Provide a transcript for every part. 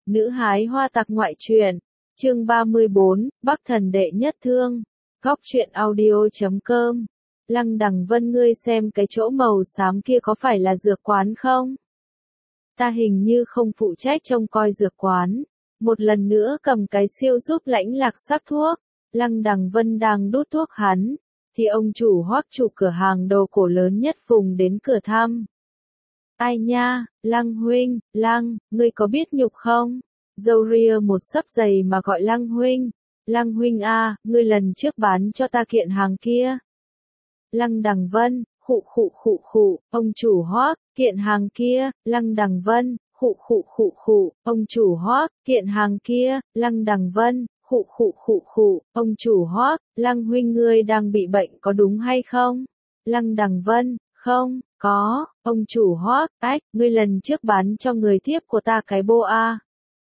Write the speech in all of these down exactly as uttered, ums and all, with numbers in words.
Nữ hái hoa tặc ngoại truyện, chương ba mươi bốn, Bắc thần đệ nhất thương, góc truyện audio chấm com. Lăng Đằng Vân, ngươi xem cái chỗ màu xám kia có phải là dược quán không? Ta hình như không phụ trách trông coi dược quán. Một lần nữa cầm cái siêu giúp Lãnh Lạc sắc thuốc. Lăng Đằng Vân đang đút thuốc hắn, thì ông chủ Hoắc chủ cửa hàng đồ cổ lớn nhất vùng đến cửa thăm. Ai nha, Lăng huynh, Lăng, ngươi có biết nhục không? Dâu ria một sấp giày mà gọi Lăng huynh. Lăng huynh a, ngươi lần trước bán cho ta kiện hàng kia. Lăng Đằng Vân, khụ khụ khụ khụ, ông chủ Hoắc, kiện hàng kia. Lăng Đằng Vân, khụ khụ khụ khụ, ông chủ Hoắc, kiện hàng kia. Lăng Đằng Vân, khụ khụ khụ khụ, ông chủ Hoắc, Lăng huynh ngươi đang bị bệnh có đúng hay không? Lăng Đằng Vân, không, có, ông chủ Hoắc, ách, ngươi lần trước bán cho người thiếp của ta cái bô a.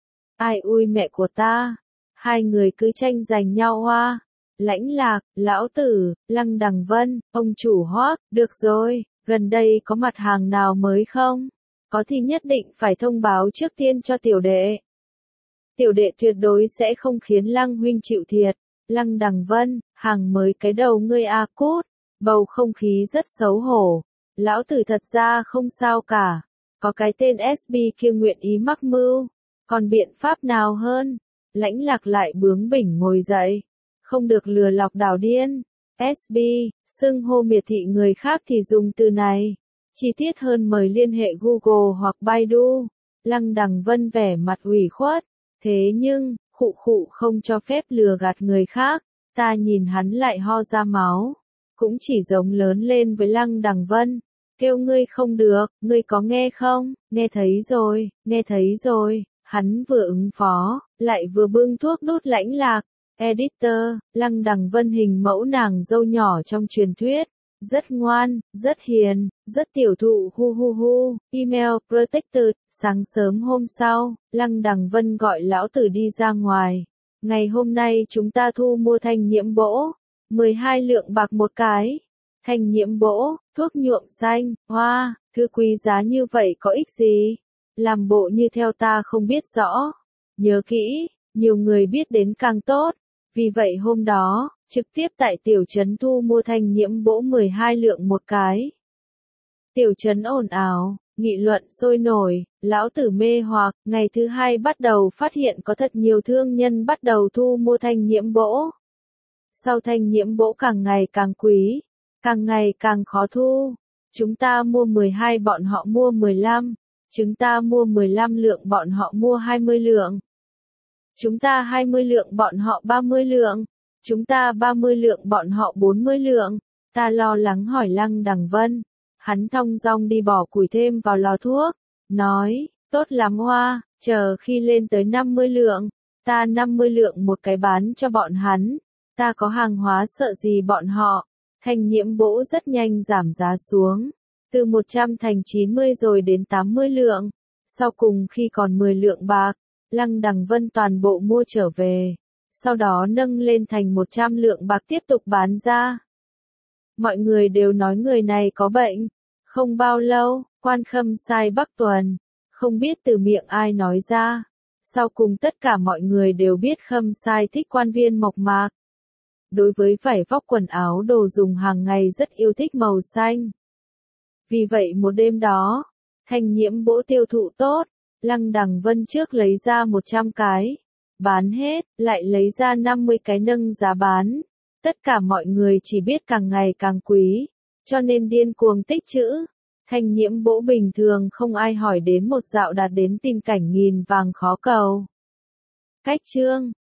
Ai ui mẹ của ta, hai người cứ tranh giành nhau hoa. Lãnh Lạc, lão tử, Lăng Đằng Vân, ông chủ Hoắc, được rồi, gần đây có mặt hàng nào mới không? Có thì nhất định phải thông báo trước tiên cho tiểu đệ. Tiểu đệ tuyệt đối sẽ không khiến Lăng huynh chịu thiệt. Lăng Đằng Vân, hàng mới cái đầu ngươi a cút. Bầu không khí rất xấu hổ. Lão tử thật ra không sao cả. Có cái tên ét bê kia nguyện ý mắc mưu. Còn biện pháp nào hơn? Lãnh Lạc lại bướng bỉnh ngồi dậy. Không được lừa lọc đảo điên. ét bê, xưng hô miệt thị người khác thì dùng từ này. Chi tiết hơn mời liên hệ Google hoặc Baidu. Lăng Đằng Vân vẻ mặt ủy khuất. Thế nhưng, khụ khụ không cho phép lừa gạt người khác. Ta nhìn hắn lại ho ra máu. Cũng chỉ giống lớn lên với Lăng Đằng Vân. Kêu ngươi không được, ngươi có nghe không? Nghe thấy rồi, nghe thấy rồi. Hắn vừa ứng phó, lại vừa bưng thuốc đút Lãnh Lạc. Editor, Lăng Đằng Vân hình mẫu nàng dâu nhỏ trong truyền thuyết. Rất ngoan, rất hiền, rất tiểu thụ hu hu hu. Email protected. Sáng sớm hôm sau, Lăng Đằng Vân gọi lão tử đi ra ngoài. Ngày hôm nay chúng ta thu mua thanh nhiễm bỗ. mười hai lượng bạc một cái. Thanh nhiễm bỗ, thuốc nhuộm xanh, hoa, thứ quý giá như vậy có ích gì? Làm bộ như theo ta không biết rõ. Nhớ kỹ, nhiều người biết đến càng tốt. Vì vậy hôm đó, trực tiếp tại tiểu trấn thu mua thanh nhiễm bỗ mười hai lượng một cái. Tiểu trấn ồn ào, nghị luận sôi nổi, lão tử mê hoặc, ngày thứ hai bắt đầu phát hiện có thật nhiều thương nhân bắt đầu thu mua thanh nhiễm bỗ. Sau thanh nhiễm bỗ càng ngày càng quý, càng ngày càng khó thu. Chúng ta mua mười hai bọn họ mua mười lăm, chúng ta mua mười lăm lượng bọn họ mua hai mươi lượng. Chúng ta hai mươi lượng bọn họ ba mươi lượng. Chúng ta ba mươi lượng bọn họ bốn mươi lượng. Ta lo lắng hỏi Lăng Đằng Vân. Hắn thong dong đi bỏ củi thêm vào lò thuốc. Nói, tốt lắm hoa, chờ khi lên tới năm mươi lượng. Ta năm mươi lượng một cái bán cho bọn hắn. Ta có hàng hóa sợ gì bọn họ. Thanh nhiễm bỗ rất nhanh giảm giá xuống. Từ một trăm thành chín mươi rồi đến tám mươi lượng. Sau cùng khi còn mười lượng bạc. Lăng Đằng Vân toàn bộ mua trở về, sau đó nâng lên thành một trăm lượng bạc tiếp tục bán ra. Mọi người đều nói người này có bệnh. Không bao lâu, Quan Khâm Sai Bắc Tuần, không biết từ miệng ai nói ra. Sau cùng tất cả mọi người đều biết Khâm Sai thích quan viên mộc mạc. Đối với vải vóc quần áo đồ dùng hàng ngày rất yêu thích màu xanh. Vì vậy một đêm đó, thanh nhiễm bỗ tiêu thụ tốt. Lăng Đằng Vân trước lấy ra một trăm cái, bán hết, lại lấy ra năm mươi cái nâng giá bán. Tất cả mọi người chỉ biết càng ngày càng quý, cho nên điên cuồng tích trữ. Thanh nhiễm bỗ bình thường không ai hỏi đến một dạo đạt đến tình cảnh nghìn vàng khó cầu. Cách chương